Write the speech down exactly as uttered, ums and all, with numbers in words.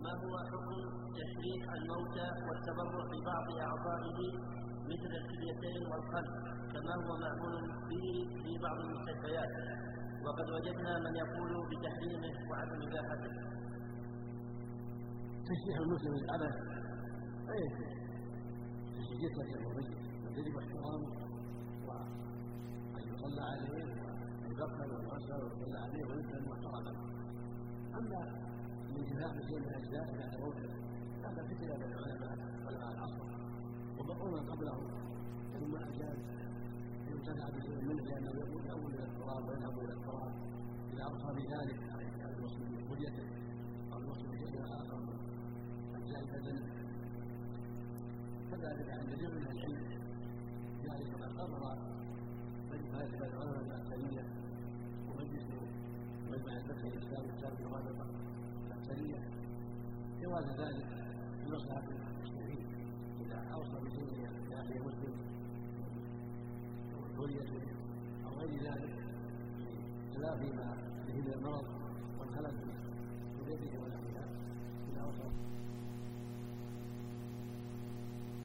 ما هو حكم تشريح الموتى والتبرع ببعض أعضائه مثل الكليتين والقلب كما هو معمول به في بعض المستشفيات، وقد وجدنا من يقول بتحريمه وعدم إباحته؟ تشريح المسلم العبث لا يجوز، تشريح جثة الميت يجب احترامه وأن يصلى عليه ويدفن ويغسل ويصلى عليه ويدفن محترما. أما الانتفاع بشيء من الاجزاء بعد موته هذا فتنه بين العلماء علماء العصر وبقونا قبله ثم اجاز ينتفع بشيء منه لانه يقول اول الى التراب ويذهب الى التراب اذا ابصر بذلك على الوصف بكليته او الوصف بشيء اخر من اجزاء البدن كذلك عند جمع من العلم ذلك قد قرر مجلس العلماء الاكثريه ومجلس مجمع الفتح الاسلامي السابق الرابطه الأكثرية جواز ذلك في مصلحة المسلمين إذا أوصى بشيء لأخيه مسلم والكلية أو غير ذلك لتلافي ما به من المرض والخلل